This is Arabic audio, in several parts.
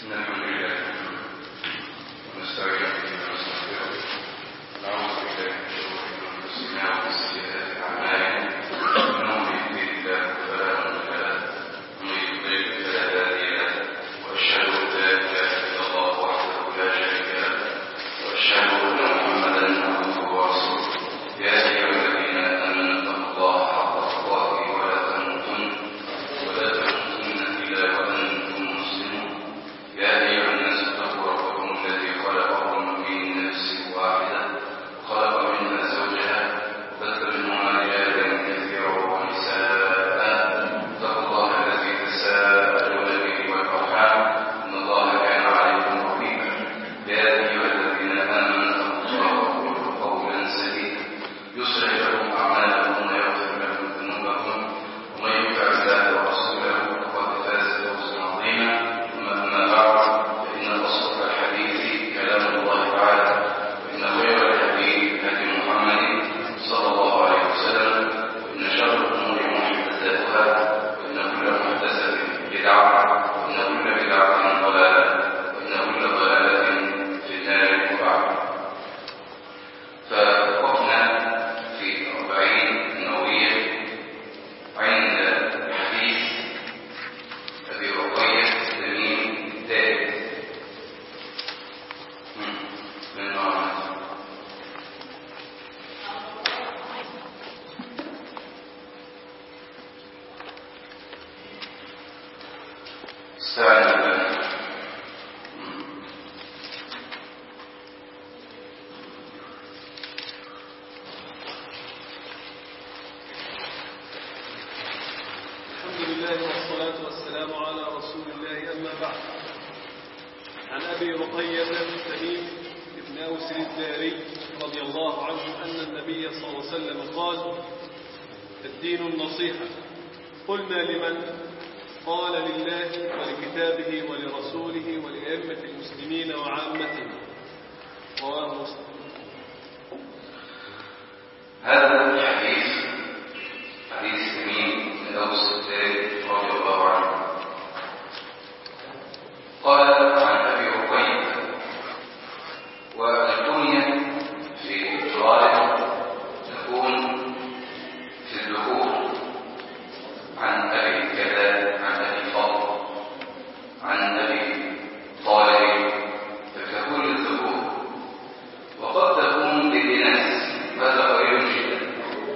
الحمد لله ونستعين به ونستغفره ونعوذ بالله من شرور انفسنا ومن سيئات اعمالنا انه من يهده الله فلا مضل له ومن يضلل فلا هادي له واشهد ان لا اله الا الله وحده لا شريك له واشهد ان محمدا عبده ورسوله يا ايها الذين امنوا اتقوا الله حق تقاته ولا تموتن الا وانتم مسلمون يا أيها الناس اتقوا ربكم الذي خلقكم من نفس واحدة خلق منها زوجها وبث منهما رجالا كثيرا ونساء اتقوا الله الذي تساءلون به والأرحام إن الله كان عليكم رقيبا يا أيها الذين آمنوا اتقوا الله وقولوا قولا سديدا يصلح لكم أعمالكم ويغفر لكم ذنوبكم ومن يطع الله ورسوله فقد فاز فوزا عظيما أما بعد فإن أصدق الحديث كلام الله تعالى وإن خير الحديث هدي محمد صلى الله عليه وسلم وإن شر الأمور محدثاتها وإن كل محدثة بدعة وإن كل بدعة ضلالة وإن كل ضلالة في النار وبعد. فوقفنا في 40 نووية عند حديث أبي رقية تميم الداري من نوع استعنا بالله. الحمد لله والصلاة والسلام على رسول الله. أما بعد، عن أبي رقية تميم بن أوس الداري رضي الله عنه أن النبي صلى الله عليه وسلم قال: الدين النصيحة. قلنا: لمن؟ قال: لله ولكتابه ولرسوله ولأئمة المسلمين وعامتهم. رواه مسلم. هذا الحديث حديث تميم بن أوس الداري رضي الله عنه قال عن أبي رقية، والكنية في الغالب تكون في الذكور، عن أبي كذا، عن أبي فضل، عن أبي طالب، فتكون للذكور، وقد تكون للإناث، هذا قليل جدا.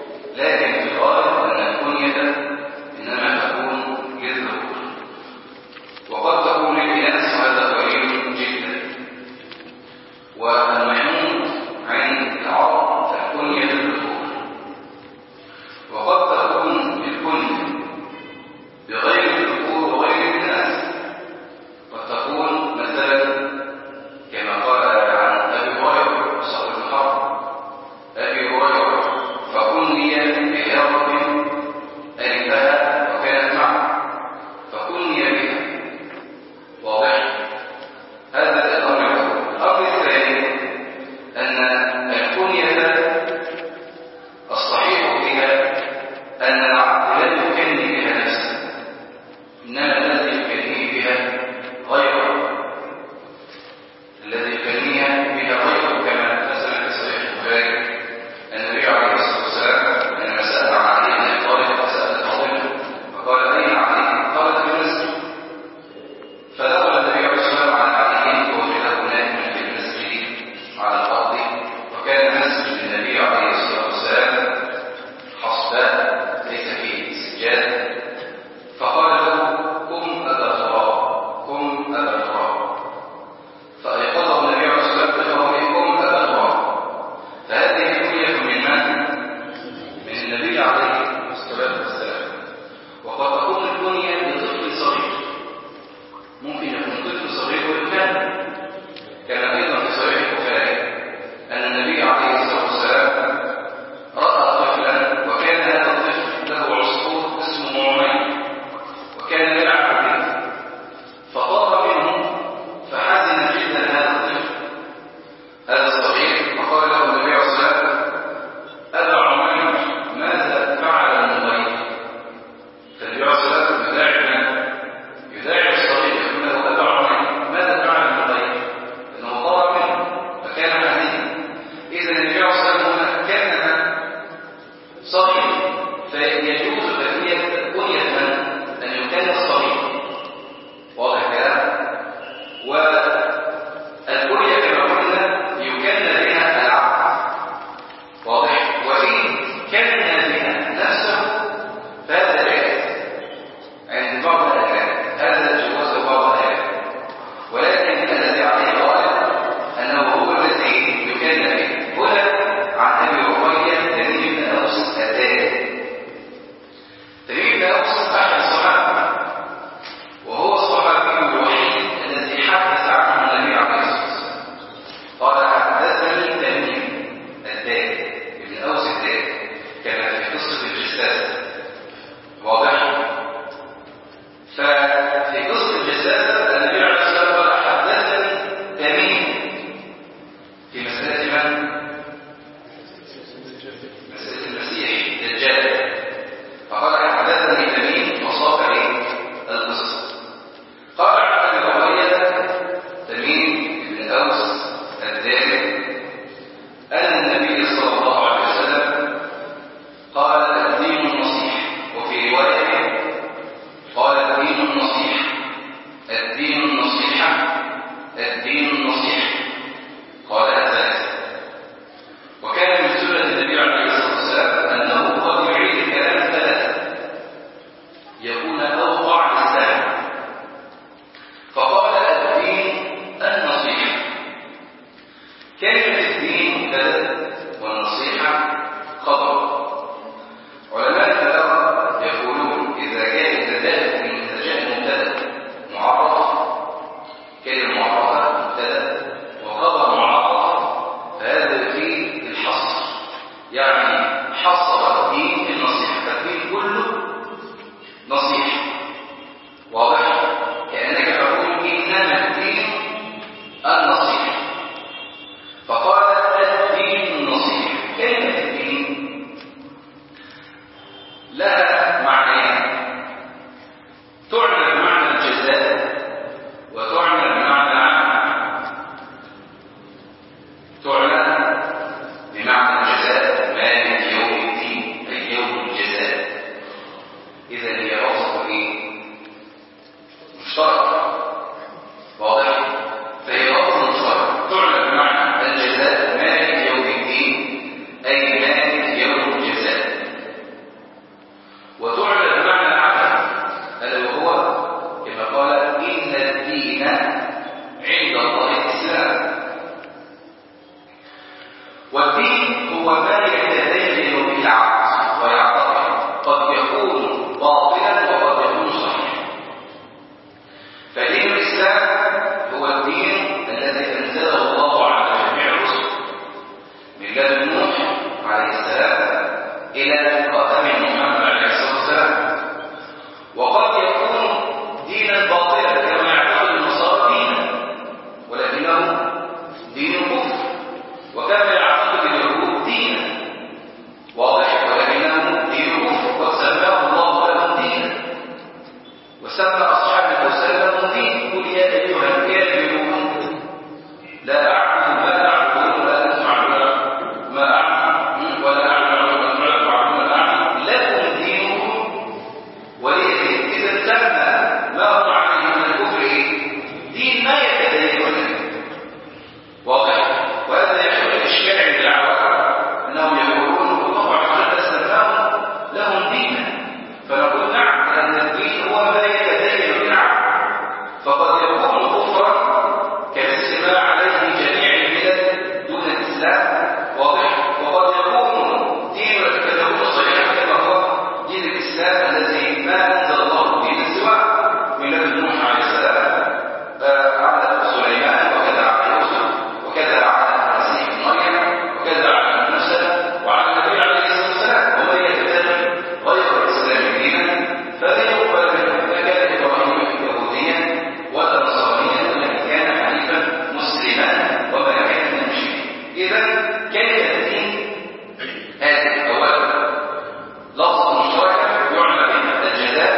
ما أنزل الله به من سواه من لدن نوح عليه السلام على سليمان، وكذا على يوسف، وكذا على المسيح ابن مريم، وكذا على موسى وعلى النبي عليه الصلاة والسلام. ومن يتبع غير الإسلام دينا فلن يقبل منه. فكان إبراهيم يهوديا ولا نصرانيا، ولكن كان حنيفا مسلما وما كان من المشركين. إذا كلمة الدين هذه أولا لفظ مشترك يعنى بها الجزاء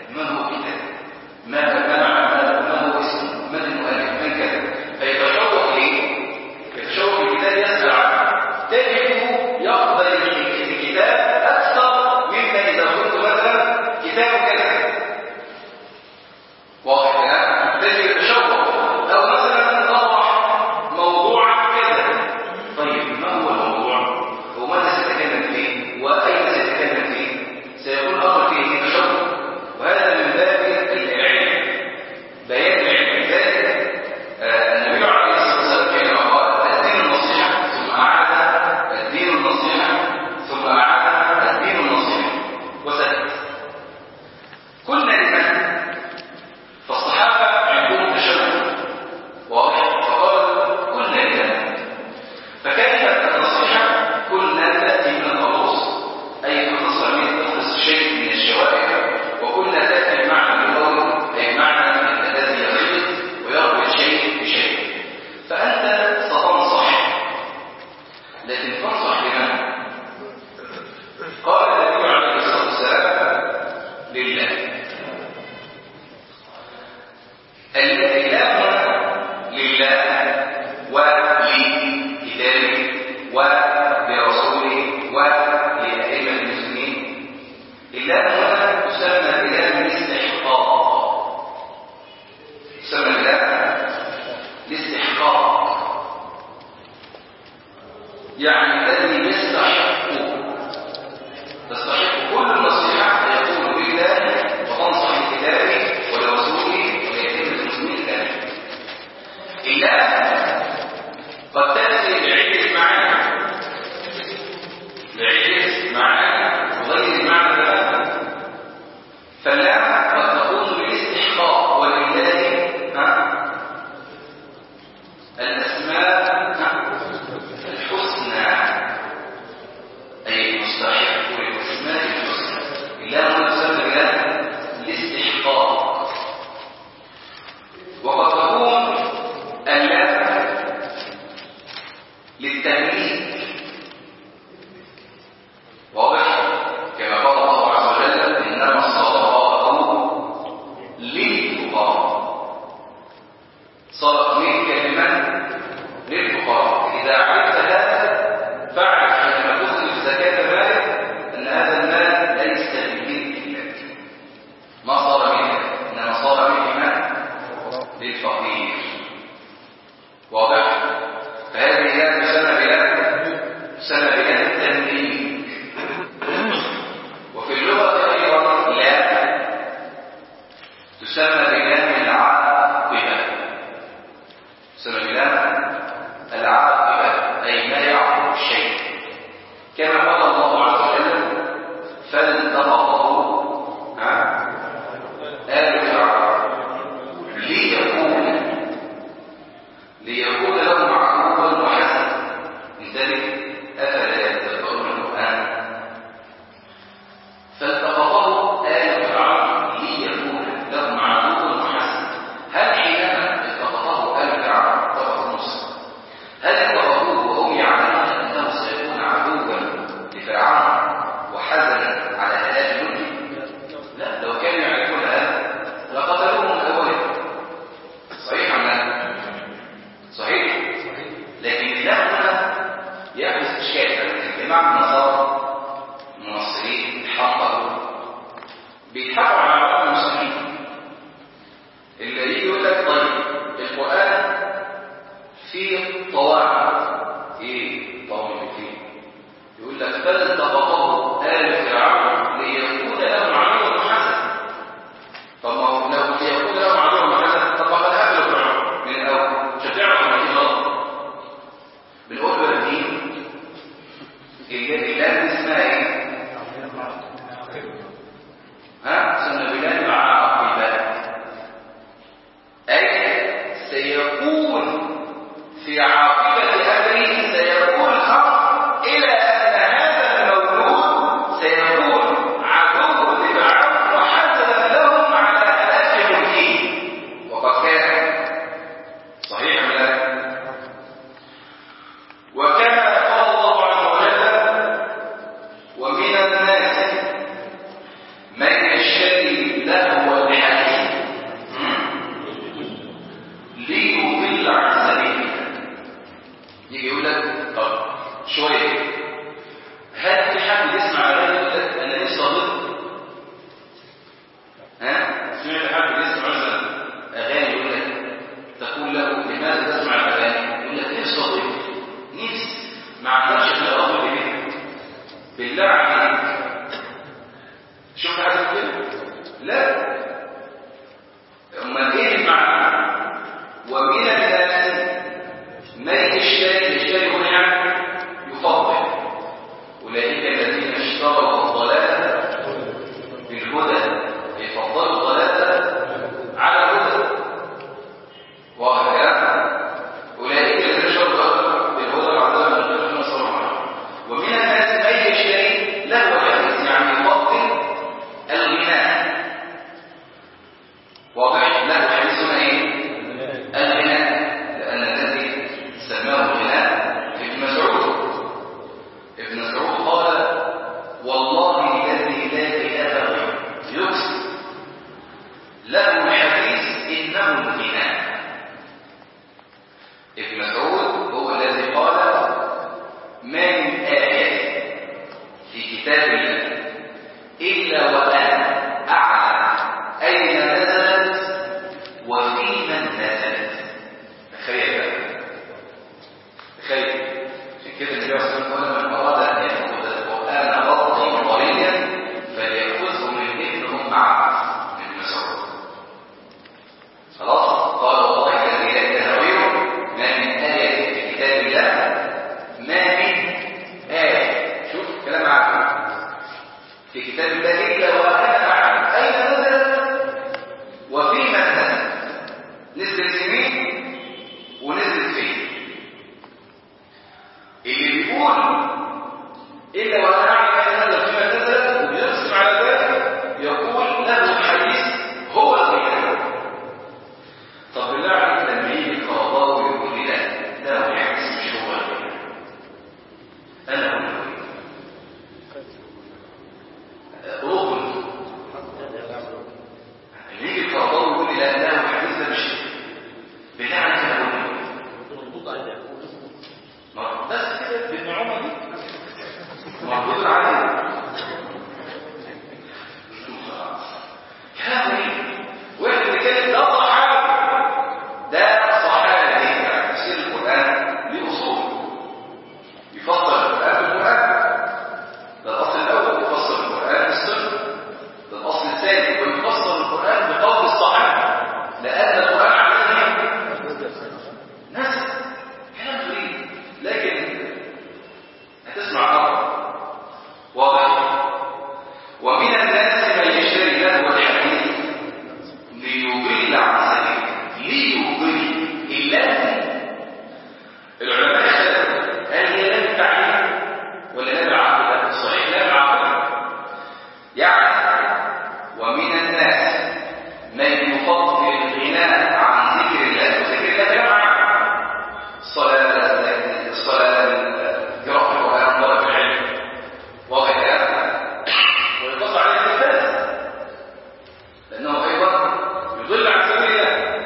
ما هو كتاب؟ ما هو اسمه؟ من المؤلف؟ من كذا؟ فيتشوق ليه؟ يتشوق الكتاب يسأل عنه، تجده يقبل الكتاب أكثر مما إذا قلت مثلا كتاب كذا. واضح كلام؟ تجد يتشوق. أو مثلا طرح موضوعا كذا، طيب ما هو الموضوع؟ وماذا سيتكلم فيه؟ وأين سيتكلم فيه؟ سيكون الأمر فيه تشوق، وهذا من باب العلم، بيان العلم. لذلك النبي عليه الصلاة والسلام كان قال الدين النصيحة، ثم أعاد الدين النصيحة، ثم أعاد الدين النصيحة وسكت. كنا لمن؟ فالصحابة عندهم تشوق واضح، فقال كنا لمن؟ فكلمة النصيحة كنا تأتي من الخلوص، أي تخلص شيء من الشوائب، وكنا تأتي بمعنى اللغوي أي معنى الذي يخلط ويربط شيء بشيء. فأنت ستنصح، لكن تنصح لمن؟ قال النبي عليه الصلاة والسلام لله. الإله لله ولكتابه ولرسوله ولأئمة المسلمين. الله هنا يسمى بإله الاستحقاق، يسمى بإله الاستحقاق، يعني الذي يستحق كل النصيحة يقول بالله وتنصح بكتابه ولرسوله ولأئمة المسلمين كذلك. الله قد تأتي بعدة معاني وغير المعنى تماما. فالله قد تكون بالاستحقاق، ولله الأسماء الحسنى، أي المستحق للأسماء الحسنى. الله يسمى بله الاستحقاق. وقد تكون اللام للتمييز، واضح؟ كما قال الله عز وجل إنما الصدقات للفقراء. صدق من كلمة للفقراء. إذا عرفت هذا فاعرف حينما تخرج زكاة مالك أن هذا المال ليس للملك، ما صار منك، إنما صار منك للفقير. واضح؟ فهذه لا تسمى بلا التنبيه. وفي اللغة أيضا لا تسمى بلا العاقبة، تسمى بلا العاقبة أي ما يعقب الشيء، كما قال الله عز وجل فالتقطه آل فرعون ليكون لهم عدوا وحسنا. لذلك أفلا يتدبرون القرآن؟ فالتقطه آل فرعون ليكون لهم عدوا سمعت حد بيسمع مثلا اغاني يقول لك تقول له لماذا تسمع الاغاني؟ يقول لك نفسي اضيف نفسي ما عندناش الا اضيف كده بالله عليك. شفت حاجه كده؟ لا. امال ايه المعنى؟ ومن الناس من يشتري هنا يفضل اولئك الذين اشتروا الضلاله بالهدى يفضلوا الضلاله على الهدى. وهكذا اولئك الذين اشتروا بالهدى وعذاب الجنه صرفا. ومن الناس من يشتري له حديث يعني يفضل الغناء. واضح؟ له حديث ايه؟ الغناء، لان الذي سماه الغناء ابن مسعود. ابن مسعود قال والله الذي لا اله غيره يقسم له الحديث انه الغناء. ابن مسعود هو الذي قال ما من آية في كتاب الله إلا وأنا أعلم أين نزلت وفي من نزلت. تخيل بقى، تخيل. عشان كده النبي صلى الله عليه وسلم قال من أراد أن يأخذ القرآن غضا طريا فليأخذه من ابن أم عبد من مسعود. خلاص؟ قال والله الذي لا إله غيره ما من آية في كتاب الله ما من آية. شوف كلام عام في كتاب الله إلا وأنا أعلم أين نزلت وفي من نزلت. نزلت في مين ونزلت فين. اللي بيقول إلا وأنا أعلم أين نزلت وفي من نزلت وبيقسم على ذلك يقول له الحديث هو الغناء. طب بالله عليك لما يجي القرضاوي ويقول لي لا هو الحديث مش هو الغناء، أنا هو الغناء رغم اللي يجي القرضاوي ويقول لي لا هو الحديث ده مش بالله عليك أنا هو الغناء. بس كده بالنعومة دي مردود عليه كلام واحد اللي كان ده صحابي، ده صحابي يعني تفسير القرآن ليه أصول يفسر القرآن بالقرآن. ده الأصل الأول يفسر القرآن بالسنة. ده الأصل الثاني ويفسر القرآن بقول الصحابة لأن القرآن عليه ناس كلام غريب لكن هتسمع أمر واضح. ومن الناس من يشتري له الحديث ليضل عن سبيله. ليضل اللام العلماء اختلفوا هل هي لام التعليم ولا لام العقل؟ صحيح لام العقل. يعني ومن الناس من يفضل الغناء عن ذكر الله. وذكر الله جمع الصلاة قراءة القرآن طلب العلم واضح كلام ويقص عليه التلفاز لأنه أيضا يضل عن سبيل الله.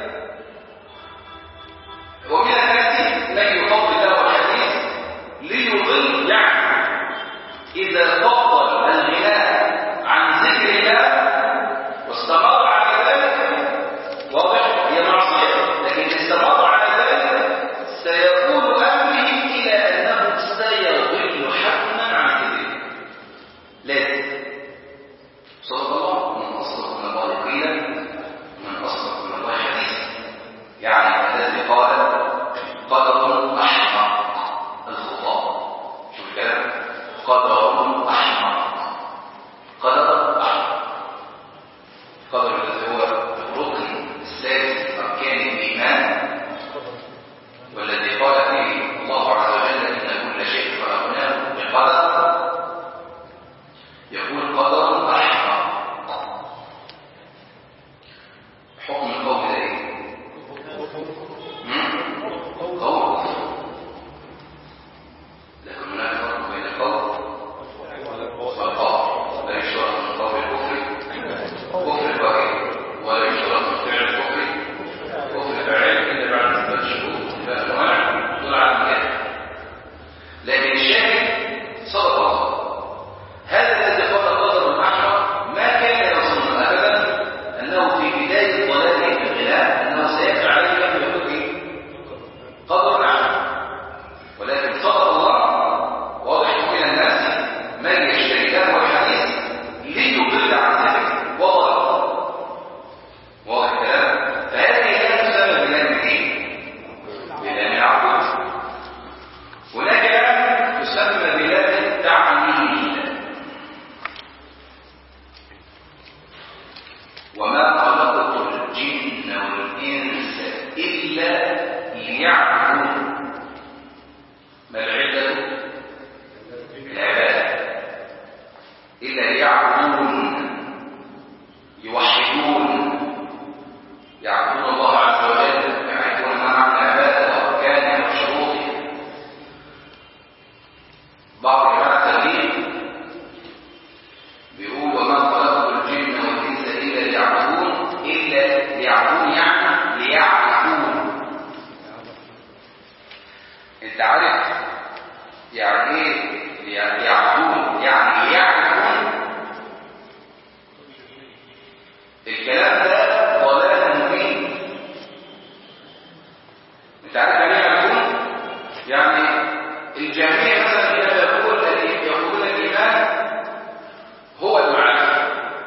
ومن الناس من يفضل له الحديث ليضل يعني إذا فضل الغناء عن ذكر الله واستمر على ذلك واضح هي معصية لكن استمر على ذلك سيكون أمره إلى أنه سيضل حتما عن ذكره. لازم صدق الله من أصدق من الله قيلا من أصدق من الله حديثا. يعني الذي قال قدر أحمق الخطاب. شوف الكلام قدر أحمق. قدر أحمق قدر الذي هو الركن السادس من أركان الإيمان والذي قال فيه الله عز وجل إن كل شيء خلقناه بقدر. يقول قدر أحمق. حكم القول ده إيه؟ قول. لكن هناك فرق بين القول والقول. لا يشترط من قول الكفر كفر الواقع ليعبدون يعني ليعبدون. انت عارف يعني ايه ليعبدون؟ يعني ليعبدون. الكلام ده ضلال مبين. انت عارف يعني ايه يعبدون؟ يعني الجميع مثلا يقولون الايمان هو المعرفه.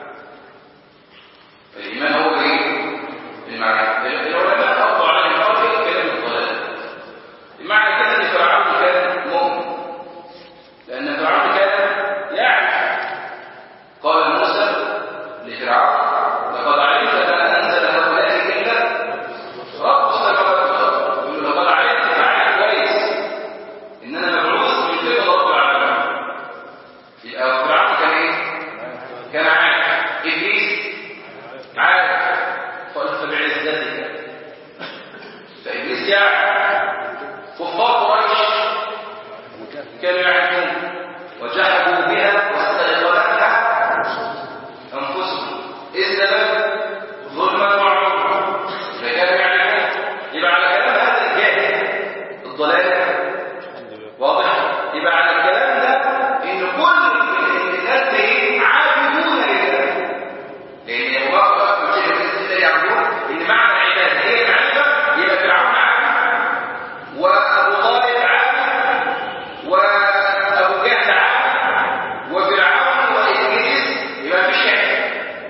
الايمان هو ايه؟ المعرفه. العلماء قضوا على القول كلام الضلال. المعنى كده ان فرعون كان مؤمن، لان فرعون كان يعرف. قال موسى لفرعون لقد علمت ما انزل هؤلاء الا رب السماوات والارض. يقول لقد علمت فعلا كويس ان انا مبعوث من قبل رب العالمين. يبقى فرعون كان ايه؟ كان عارف. ابليس عارف. قال فبعزتك. فابليس يعرف. كفار قريش كانوا يعرفون وجحدوا بها واستيقنتها انفسهم. ايه السبب؟ ظلما وعلوا. فكانوا يعرفون. يبقى على كلام هذا الجاهل الضلال واضح. يبقى على الكلام ده ان كل الناس دي عابدون لله، لان الله اكبر شيء الذين يعبدون ان معنى العباده هي المعرفه. يبقى فرعون عابد، وابو طالب عابد، وابو جهل عابد، وفرعون وابليس. يبقى مفيش شك.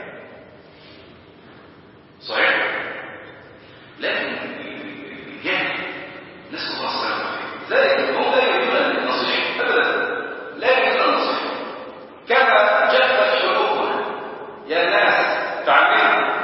صحيح. لكن الجهل نسال الله السلامه ذلك هم لا يريدون النصيحه ابدا، لا يريدون النصيحه. كما جفت حلوقنا يا ناس. تعلموا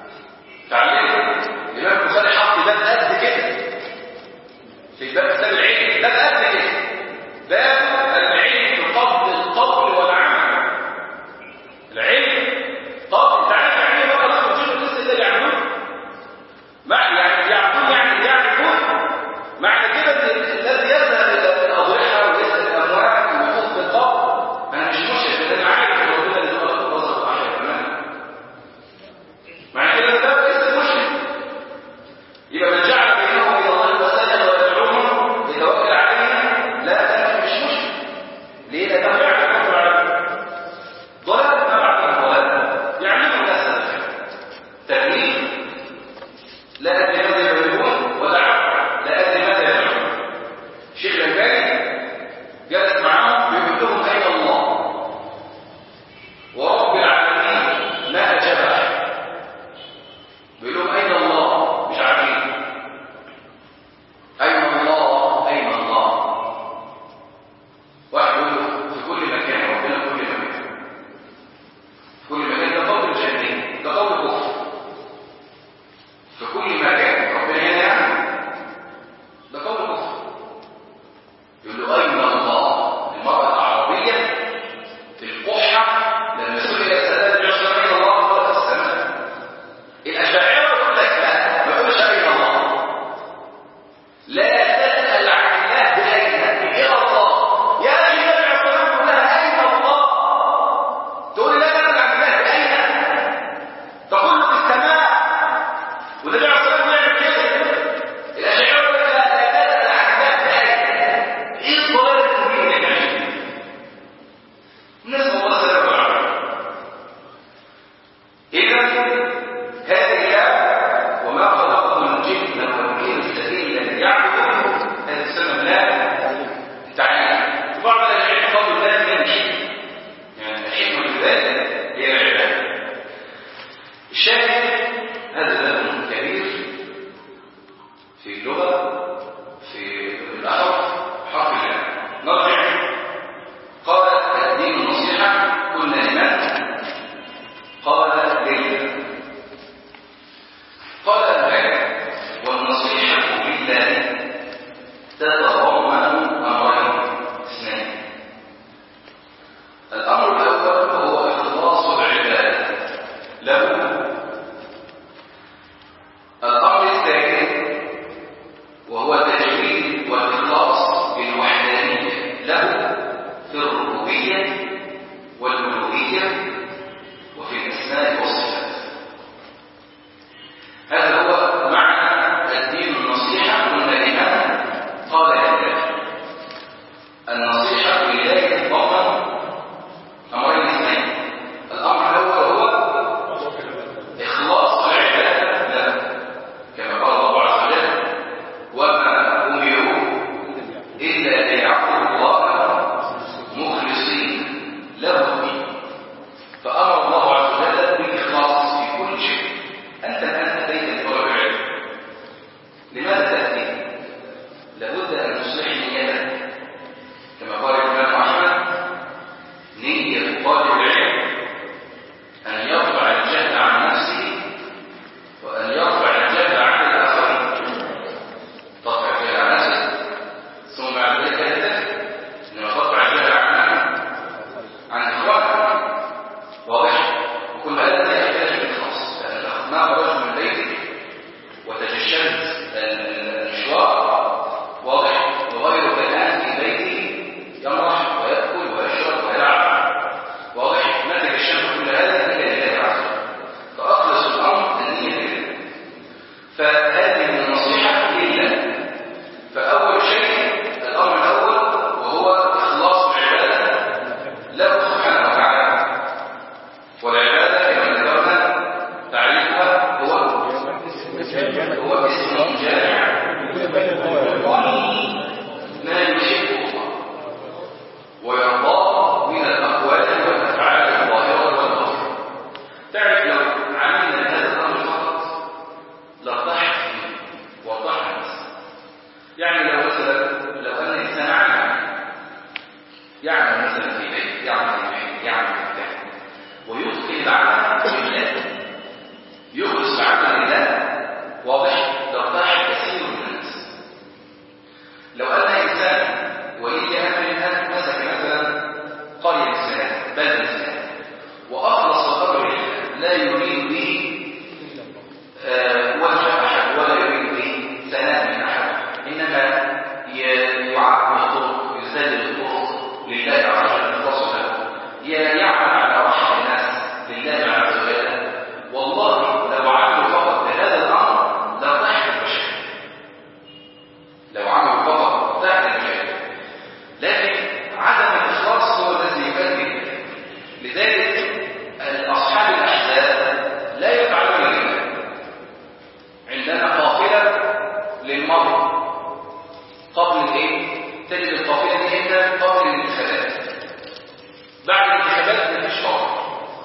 الامام البخاري حط باب قد كده في باب كتاب العلم. باب قد كده، باب العلم بفضل القول والعمل. العلم طب تعرف يعني ايه بقى لما تشوف الناس اللي يعملون يعني يعبدون يعني يعرفون. معنى كده ان الذي يذهب الى الاضرحه ويسال الاموات ويخوض في القبر انا مش مشرك، انا عارف ان ربنا اللي خلق الرزق وعليه كمان. معنى كده ده ليس مشرك. يبقى من جعل بينهم الى الله وسجد ويدعوهم يتوكل عليهم لا ده مش مشرك. ليه؟ لانه يعرف رب العالمين. ضلال ما بعد الضلال يعلم الناس تكليف. لا ادري ماذا يعلمون ولا لا ادري ماذا يفعلون. الشيخ الألباني جلس معهم بيقول لهم اين الله ورب العالمين ما اجابه. بيقول لهم اين الله مش عارفين. اين الله اين الله. واحد يقول له في كل مكان. ربنا في كل مكان. في كل مكان ده قول الجاهلين، ده قول كفر. في كل مكان ربنا هنا يعني ده قول كفر. يقول له اين الله. المرأة العربية في القحة لما سئل السادات يعصر اين الله قال في السماء. الاشاعرة يقول لك لا ما يقولش اين الله. لا تسأل عن الله بأين إلى الله. يا أخي النبي عليه الصلاة والسلام كلها أين الله. تقول لا تسأل عن الله بأين. تقول في السماء. والنبي عليه الصلاة والسلام يعمل كده. الأشاعرة يقول لك لا تسأل عن الله بأين. إيه الضلال المبين اللي احنا عايشين فيه؟ نسأل الله السلامة والعافية. إذا هذه الآية وما خلقت الجن والإنس إلا ليعبدون هذه تسمى لا تعليم. وبعض العلم قالوا لا يمشي يعني الحكمة في ذلك هي العبادة. الشاهد هذا باب كبير في اللغة في الأحرف حرف الله. نرجع. قال الدين النصيحة قلنا لمن؟ قال لله. قال الباب والنصيحة بالله تتضمن أمرين اثنين. الأمر الأول هو إخلاص العبادة له ما خرجت من بيتك وتجشمت المشوار واضح، وغيرك الآن في بيته يمرح ويأكل ويشرب ويلعب واضح، ما تجشمت كل هذا إلا لله عز وجل، فأخلص الأمر النية لله. فهذه من النصيحة لله. فأول شيء الأمر الأول وهو إخلاص العبادة له سبحانه وتعالى، والعبادة كما ذكرنا تعريفها هو اسم جامع ما يحبه الله ويرضاه من الأقوال والأفعال الظاهرة والباطنة. تعرف لو عملنا هذا الأمر فقط لارتاح فيه وارتاح الناس. يعني لو أن الإنسان يعمل مثلا في بيت، يعمل في بيت، يعمل في بيت، ويتقن العمل لله، يخلص العمل لله واضح، لارتاح كثير من الناس. لو أن إنسان ولي أمر مسك مثلا قرية إسلام، بلد إسلام، وأخلص الأمر لله، لا يريد به وجه أحد ولا يريد به ثناء من أحد، إنما يعبر الطرق، يسدد الطرق لله عز وجل فصله، يعمل على راحة الناس لله عز وجل. والله لو عملوا فقط بهذا الأمر لارتاحت المشاكل، لو عملوا فقط ارتاحت المشاكل، لكن عدم الإخلاص هو الذي يؤدي. لذلك أصحاب الأحزاب لا يفعلون ذلك. عندنا قافلة للمرض قبل الايه؟ تجد القافلة دي امتى؟ قبل الانتخابات. بعد الانتخابات مفيش قافلة،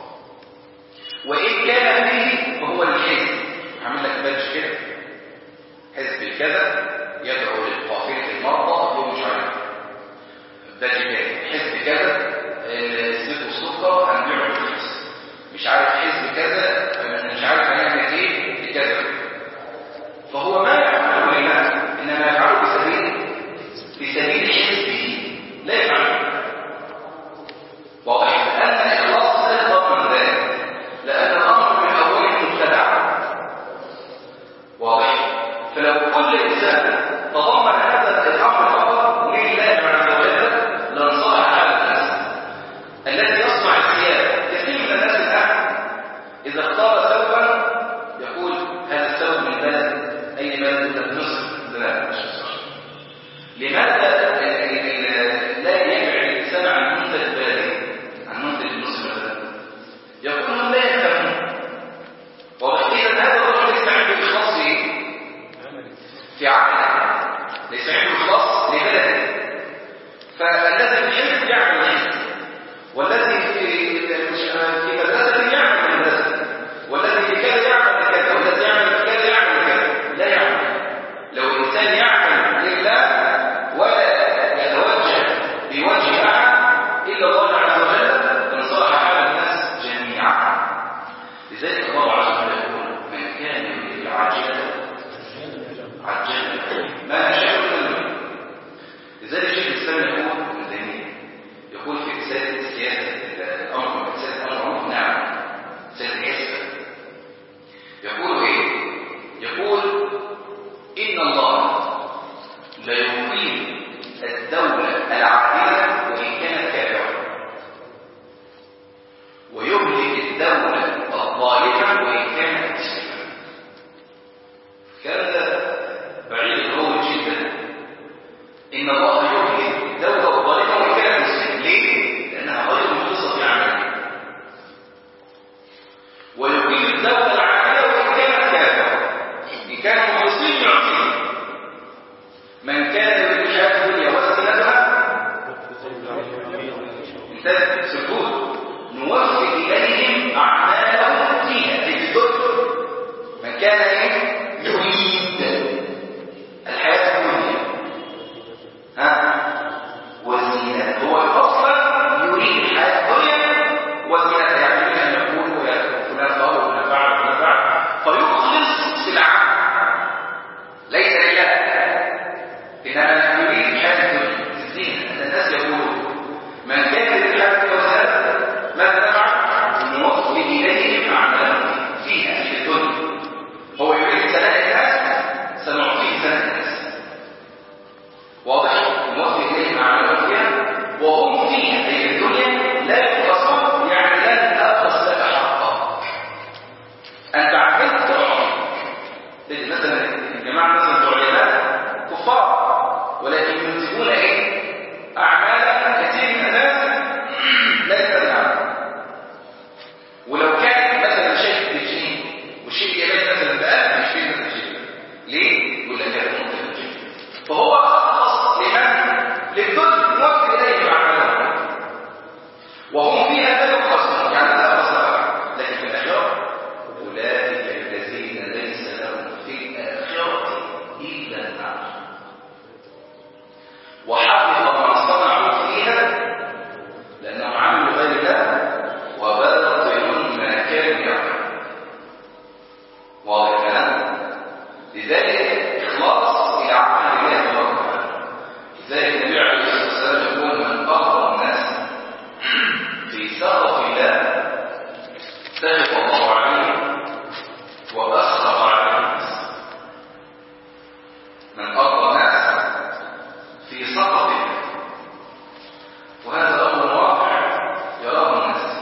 وإن كان فيه فهو للحزب. عامل لك بادج كده، حزب كذا يدعو للقافلة المرضى يوم مش عارف بادج كذا، حزب كذا الزيت والسكر هنبيعه بالرخيص، مش عارف حزب كذا مش عارف هنعمل ايه بكذا. فهو ما يفعله لله، انما يفعله بسبيل حزبه، لا يفعله واضح. لأن الإخلاص لا يضمن ذلك، لأن الأمر من أوله مبتدع واضح. فلو كل إنسان تضمن هذا الأمر فقط لله عز وجل لانصلح حال الناس. الذي يصنع الثياب، كثير من الناس الآن إذا اختار ثوبا يقول هذا الثوب من بلد، أي بلد؟ مصر. لا، مش مصر. لماذا لا يجعل الإنسان عن منتج بلده، عن منتج مصر مثلا؟ يقولون لا يفهمون واضح. إذا هذا الرجل ليس عنده إخلاص في عمله، ليس عنده إخلاص لبلده. فالذي يحب يعمل الحزب، والذي في مدرسة يعمل المدرسة، والذي في كذا يعمل كذا، والذي يعمل كذا يعمل كذا، لا يعمل. لو الإنسان يعمل لله ولا يتوجه بوجه أحد إلا الله عز وجل انصلح حال الناس جميعا. لذلك الله عز وجل يقول من كان يريد العاجلة عجلنا ما نشاء له. لذلك شيخ الإسلام يقول ابن تيمية يقول في رسالة سياسة الأمر، رسالة الأمر نعم، رسالة عزة، يقول إيه؟ يقول إن الله لا يقيم الدولة العادلة وإن كانت كافرة، ويهلك الدولة الظالمة وإن كانت مسلمة. كان بعيد الروض جدا. إن الله يهلك الدولة الظالمة وإن كانت مسلمة. ليه؟ لأنها غير مخلصة في عملها. ويقيم الدولة العادلة وإن كانت كافرة، إن كانوا مخلصين يعطيه. من كان يريد الحياة الدنيا وزينتها انتهت سكوت نوفي إليهم أعمالهم فيها، أي في الدنيا. من كان يريد الحياة الدنيا وزينتها، هو أصلا يريد الحياة الدنيا وزينتها، يعني أن يقول فلان صار وفلان فعل وفلان فعل، فيخلص في العمل ليس لله، إنما يريد الحياة الدنيا الزينة. أن الناس يقولون من كان يريد الحياة الدنيا ماذا نفعل؟ نوفي إليهم أعمالهم فيها في الدنيا. أنت عملت تعطي مثلا الجماعة مثلا بتوع اليابان كفار ولكن ينتجون إيه؟ أعمالا كثير من الناس لا يستطيعون. ولو كان مثلا شيء بالجنيه والشيء الياباني مثلا بقى مش فيه مثلا شيء ليه؟ يقول لك هذا ممكن جدا. فهو خصص لمن؟ للكل موجه إليه أعمالهم وهم فيها لا يخصصون يعني لا خصص. لكن في الآخرة أولئك الذين ليس لهم في الآخرة إلا النار وحفظ ما صنعوا فيها لأنهم عملوا غير الله وباطل ما كانوا يعملون. واضح الكلام؟ لذلك إخلاص إلى عمل الله تبارك وتعالى. لذلك النبي عليه الصلاة والسلام يقول من أغضى الناس في سخط الله سخط الله عليه وأسخط على الناس. من أغضى الناس في سخط الله وهذا أمر واقع يراه الناس.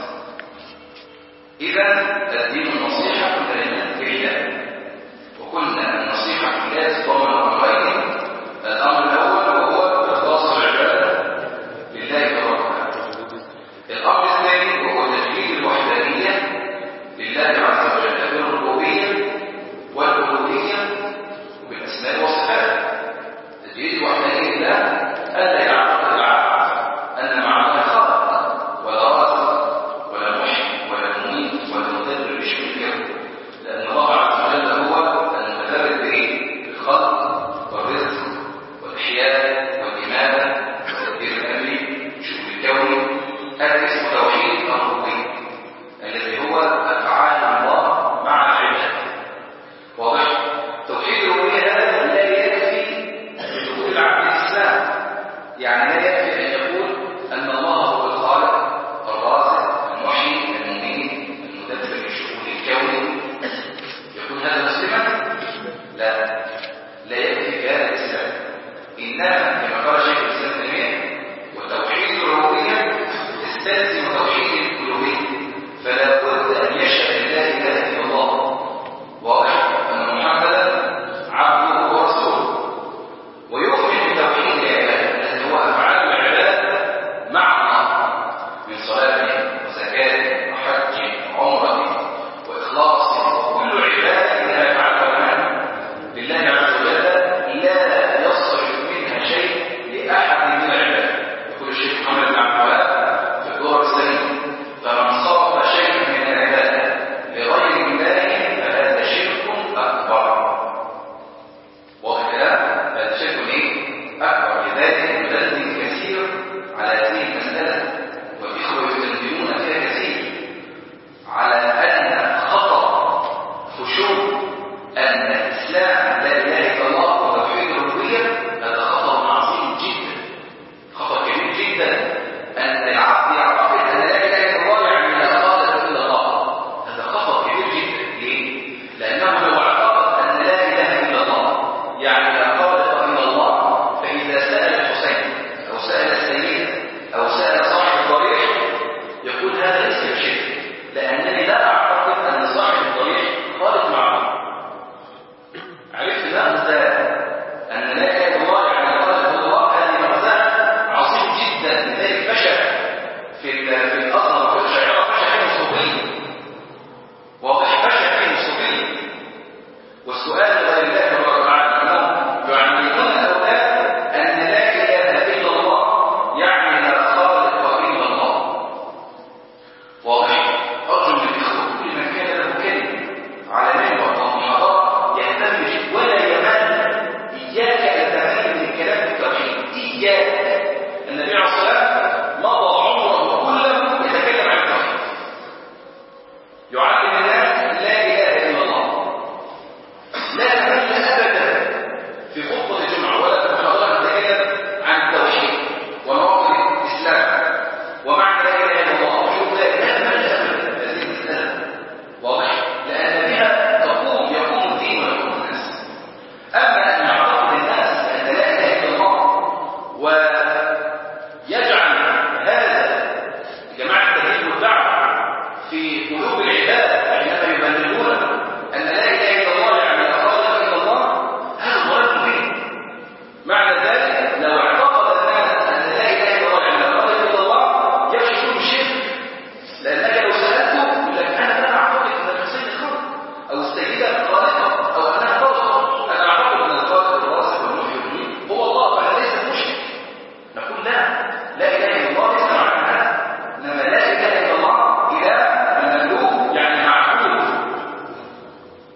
إذا الدين النصيحة كلمات لله وقلنا النصيحة لله تضمن أمرين. الأمر الأول وهو إخلاص العبادة لله تبارك وتعالى. الأمر الثاني وهو تجديد الوحدانية لله عز وجل بالربوبية والألوهية وبالأسماء والصفات. تجديد الوحدانية لله ألا يعتقد العبد أن مع الله خلق ولا رازق ولا محيي ولا مميت ولا مدبر لشؤون الكون، لأن الله عز وجل هو المتفرد بالخلق والرزق والإحياء والإماتة وتدبير الأمر شؤون الكون. هذا اسمه توحيد الربوبية الذي هو أفعال الله مع العباد. واضح؟ توحيد الربوبية هذا لا يكفي بدخول العبد الإسلام، يعني لا يكفي أن يقول أن الله هو الخالق الرازق المحيي المميت المدبر لشؤون الكون. يكون هذا مسلما؟ لا يكفي هذا الإسلام. إنما كما قال شيخ الإسلام ابن تيمية وتوحيد الربوبية يستلزم توحيد الألوهية، فلا بد أن يشهد أن لا إله إلا الله واضح أن محمدا عبده ورسوله ويؤمن بتوحيد العبادة الذي هو أفعال العبادة مع الله من صلاة وزكاة وحج وعمرة وإخلاص وكل عبادة إنها يفعلها لله عز وجل لا يصرف منها شيء لأحد من العباد. يقول الشيخ محمد بن عبد الوهاب في الدور السليم فمن صرف شيئا من العبادة لغير الله فهذا شرك أكبر. واضح كده؟ هذا شرك أكبر. لذلك يدلل كثير على هذه المسألة والإخوة يدللون فيها كثير على أن خطر خشوع أن الإسلام لا إله إلا الله وتوحيد الربوبية هذا خطر عظيم جدا، خطر كبير جدا. أن العبد يعتقد أن لا إله إلا الله يعني لا خالق إلا الله. هذا خطر كبير جدا. ليه؟ لأنه لو اعتقد أن لا إله إلا الله يعني لا خالق إلا الله فإذا سأل الحسين أو سأل السيدة أو سأل صاحب الضريح يقول هذا ليس بشيء لأنني لا أعتقد أن صاحب الضريح خالق معه. عرفت بقى مغزاه أن لا إله إلا الله يعني لا خالق إلا الله. هذه مغزاه عظيم جدا. لذلك فشل في الأصل وفي الشعيرة فشل فيه الصوفية. واضح؟ فشل فيه الصوفية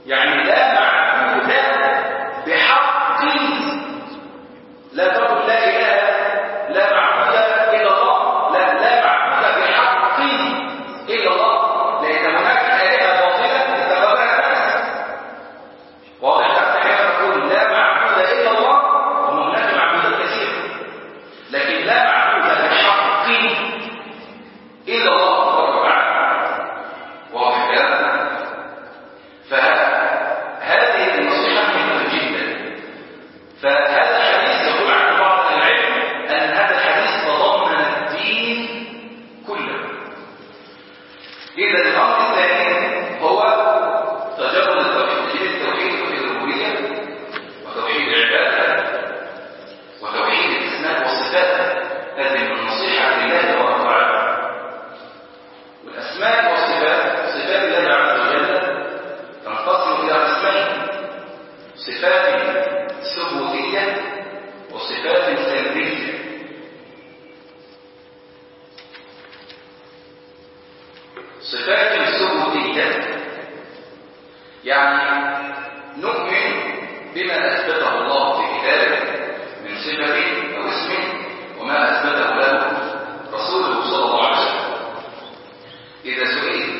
يعني لا معبود بحق، لا تقل لا إله لا معبود إلا الله، لا معبود بحق إلا الله، لأن هناك آلهة باطلة اتخذها الناس. واضح؟ حتى تقول لا معبود إلا الله، وهناك معبودات كثيرة، لكن لا معبود بحق إلا الله رب العالمين. واضح كده؟ فهذه النصيحة مهمة جدا. فهذا الحديث يقول عن بعض العلم أن هذا الحديث تضمن الدين كله. إذا الأمر الثاني هو تجرد التوحيد، توحيد الربوبية وتوحيد العبادة وتوحيد الأسماء والصفات. هذه من النصيحة لله رب العالمين. والأسماء والصفات، صفات الله عز وجل تنقسم إلى قسمين: صفات ثبوتية وصفات سلبية. صفات ثبوتية يعني نؤمن بما أثبته الله في كتابه من صفة أو اسم وما أثبته له رسوله صلى الله عليه وسلم. إذا سئلت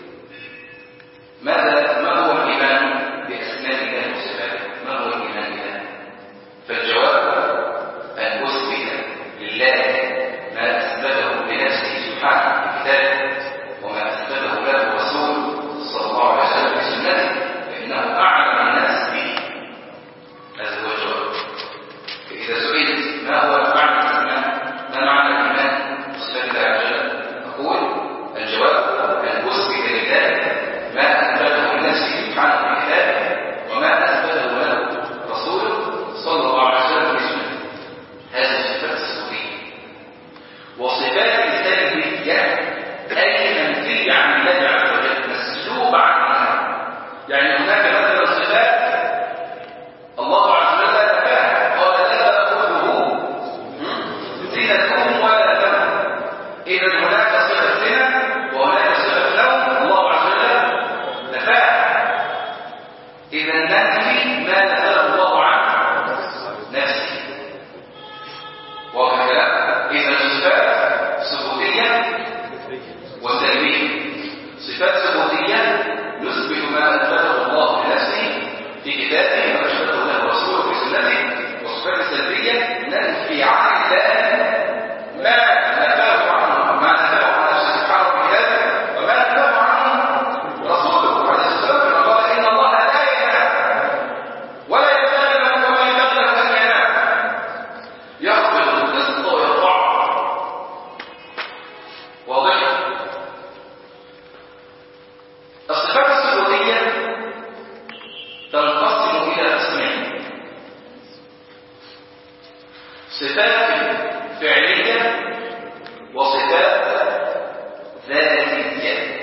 ما هو الإيمان بأسماء الله وصفاته؟ ما هو الإيمان بها؟ فالجواب أن أثبت لله ما أثبته لنفسه سبحانه في كتابه وما أثبته له رسوله صلى الله عليه وسلم في سنته، فإنه أعلم الناس به. هذا هو الجواب. فإذا سئلت ما هو معنى الإيمان، ما معنى الإيمان بصفات الله عز وجل، أقول الجواب أن أثبت لله ما أثبته لنفسه سبحانه في كتابه وما أثبته له رسوله صلى الله عليه وسلم في سنته. هذه الصفات السلبية. وصفات السلبية أي منفية عن الله عز وجل، مسلوبة عنها. يعني هناك مثلا صفات الله عز وجل نفاها، قال لا تأخذه زينة ولا ثمن. إذا هناك صفة زنا وهناك صفة لون، الله عز وجل نفاها. إذا ننفي ما نفاه الله عن نفسه. واضح كده؟ إذا الصفات ثبوتية وسلبية. صفات ثبوتية نثبت ما أثبته الله لنفسه في كتابه وما أثبته له رسوله في سنته. والصفات السلبية ننفي عن الله ما نفاه عنه، ما نفاه عن نفسه سبحانه في كتابه وما نفاه عنه رسوله عليه الصلاة والسلام. قال إن الله لا ينام ولا ينبغي له وما ينبغي له أن ينام، يخفض الرزق ويرفعه. واضح؟ الصفات الثبوتية تنقسم إلى قسمين: صفات فعلية وصفات ذاتية.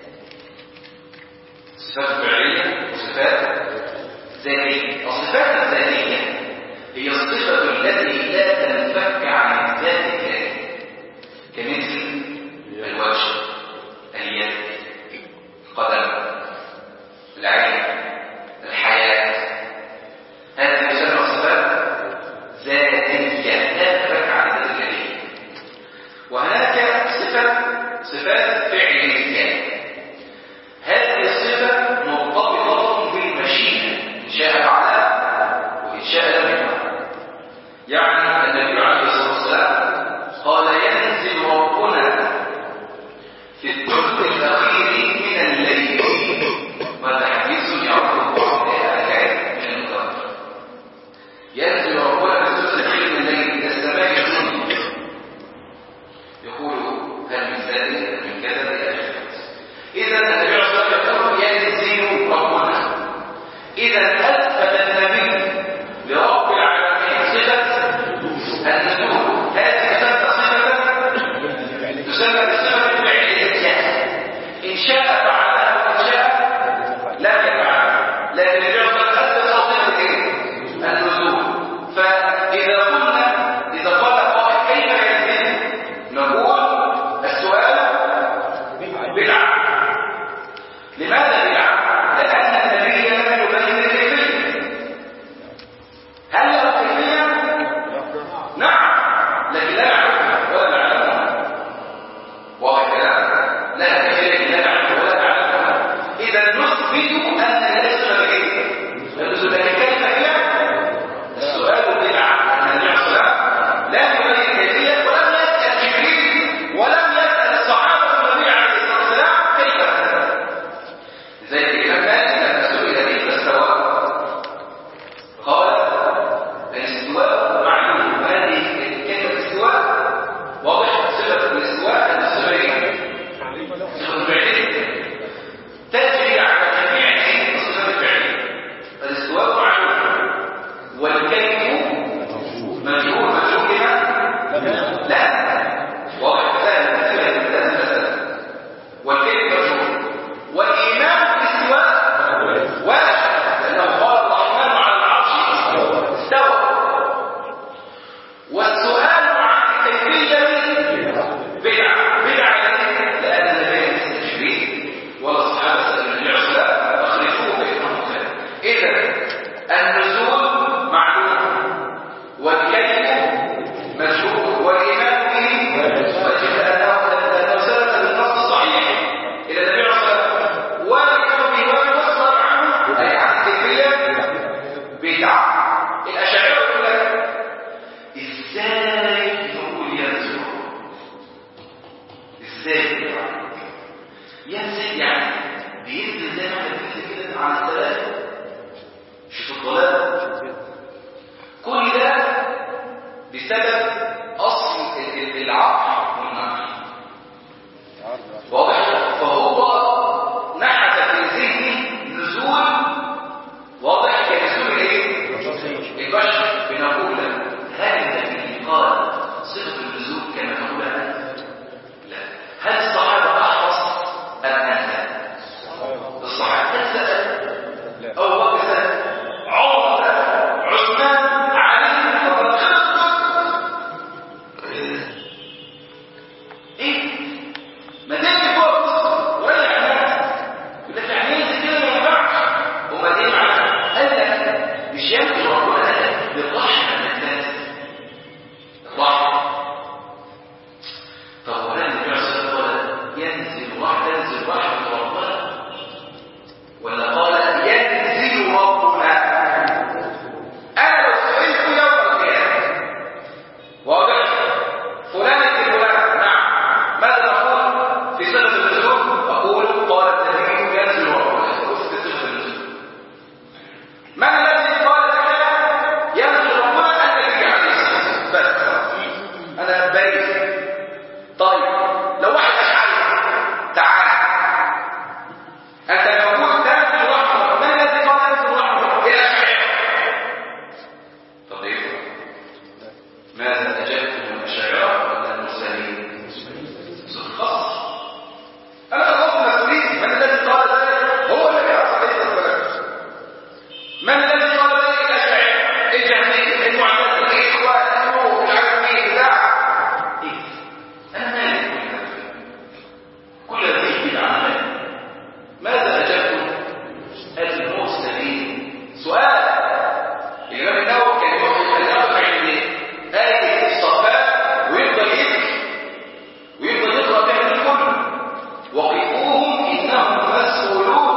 صفات فعلية وصفات ذاتية. الصفات الذاتية هي الصفة التي لا تنفك عن الذات الكاملة، كمثل الوجه، اليد، القدم، العين، الحياة. هذه تسمى صفات ذاتية لا تنفك عن الذات الكاملة. وهناك صفات فعلية. هذه الصفة مرتبطة بالمشيئة، إن شاء فعل وإن شاء لم يفعل. يعني النبي عليه الصلاة والسلام قال ينزل ربنا في الثلث الأخير من الليل. وهذا حديث يعرض بعض الآيات من المتواتر. ينزل ربنا في الثلث الأخير من الليل إلى السماء الدنيا، يقول هل من ذلك من كذا إلى آخره. إذا النبي عليه الصلاة والسلام يقول ينزل ربنا. إذا أثبت النبي لرب العالمين صفة النزول. هذه تسمى بالصفة الفعلية. إن شاء فعلها وإن شاء لا يفعلها. لكن النبي عليه الصلاة والسلام أثبت صفة النزول. فإذا قلنا، إذا قال قائل كيف ينزل، نقول السؤال بدعة. لماذا بدعة؟ لأن النبي بسبب أصل العقل والنقل. واضح؟ فهو نحت في ذهنه نزول واضح كنزول ايه؟ البشر. بنقول هل النبي قال صفة النزول كما نقولها؟ لا. هل الصحابة أحرص أم أنت؟ الصحابة سأل أو بكر سأل، عمر سأل، عثمان، علي، فقد ايه؟ ما دام الوقت وريح الناس يقول لك يعني ايه كده ما ينفعش. وما دام معناها قال لك مش يمكن ربنا قال بالرحمه من الناس الرحمه. طب ولا ينزل ينزل رحمه ربنا ولا قال ينزل ربنا؟ انا لو سئلت يوم القيامه واضح فلان فلان نعم ماذا نقول في صفه النزول؟ اقول قال النبي ينزل ربنا. وفق صفه النزول من الذي قال لك ينزل ربنا؟ النبي عليه الصلاه والسلام. بس انا بريء. طيب لو واحد اشعري تعال انت لو قلت تنزل رحمه، من الذي قال ينزل رحمه؟ الى الاشعري. طيب ماذا اجبتم الاشاعره ولا المرسلين؟ خلاص انا خلصت مسؤوليتي. من الذي قال ذلك؟ هو النبي عليه الصلاه والسلام. من الذي قال ذلك؟ الاشاعره، الجهميه، المعتزله، الاخوان، النور، مش عارف مين بتاع ايه. انا مالي كل هذه بدعه. ماذا اجبتم المرسلين؟ سؤال. الامام النووي كان يقف عند آية الصفات ويفضل يبكي ويفضل يقرأ بها الكل. وقفوهم إنهم مسؤولون.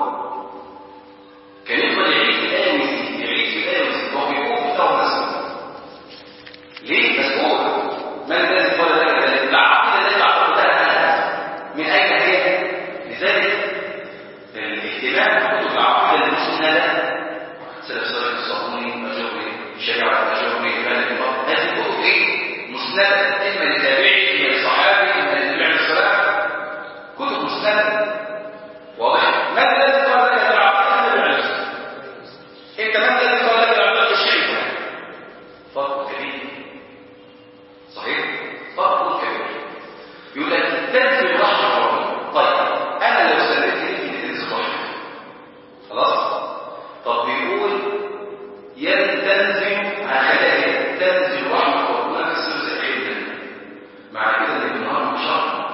كان يفضل يعيد الآية وقفوهم إنهم مسؤولون. ليه مسؤول؟ من الذي قال ذلك؟ العقيدة التي تعتقدها من أين هي؟ لذلك الاهتمام بكتب العقيدة المسندة سلف صالح الصابوني، أجوري، شجرة أجوري، مالك الأرض، هذه الكتب إيه؟ مسندة، إما للتابعي إما للصحابي إما للنبي عليه الصلاة. كتب مسندة. واضح؟ من الذي قال لك العقيدة النبي عليه الصلاة؟ أنت من الذي قال لك العقيدة الشيعية؟ فرق كبير. صحيح؟ فرق كبير. يقول لك تنزل رحمة ربنا. طيب أنا لو سألت لك تنزل رحمة خلاص؟ طب بيقول تنزل على تنزل رحمة ربنا في الثلث الأخير. مع كده ان النهار مش شرط.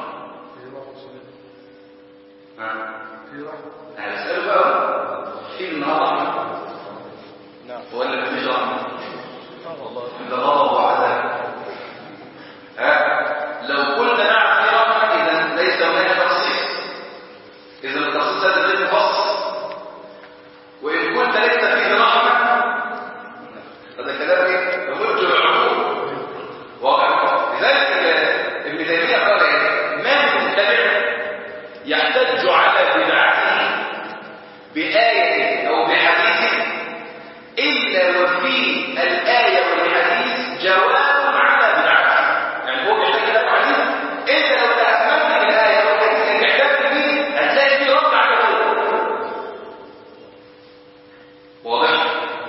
انا بسأله بقى في النهار رحمة ولا مفيش رحمة؟ ده غضب وعذاب. لو قلنا نعم في رحمة اذا ليس هناك تخصيص. اذا التخصيص هذا غير مفصل. وإن كنت ليس فيه رحمة هذا كلام ايه؟ يمد العقول. واضح؟ لذلك ابن تيمية قال ايه؟ ما من متبع يحتج على بدعته بآية أو بحديث إلا وفي الآية والحديث جواب على بدعته. يعني هو بيحتاج إلى حديث، أنت لو تأملت الآية والحديث اللي احتجت به هتلاقي فيه رد على هو. واضح؟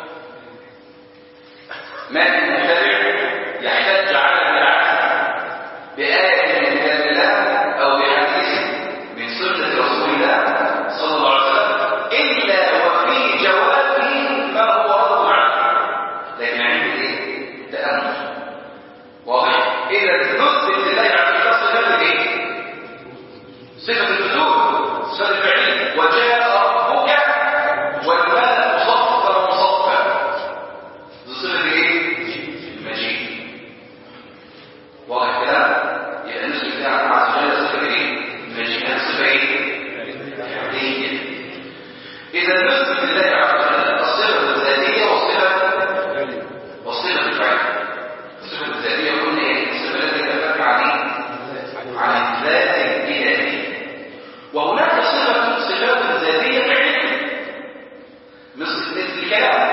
ما من متبع يحتج على بدعته بآية من كتاب الله أو بحديث من سنة رسول الله صلى الله عليه وسلم إلا وفي جوابه ما هو رد عنه. لكن عندي ايه؟ تأمل. واضح؟ إذا نثبت لله عز وجل صفة ايه؟ صفة النزول، صفة الفعلية. وجاء ربك والملك صفا صفا. دي صفة ايه؟ المجيء. واضح كده؟ يبقى نثبت لله عز وجل صفة ايه؟ المجيء. هذه صفة ايه؟ فعلية. إذا نثبت لله عز وجل الصفة الذاتية والصفة الفعلية. الصفة الذاتية قلنا ايه؟ الصفة التي تدل عن الذات الإلهية. وهناك صفات ذاتية فعلية مثل الكلام.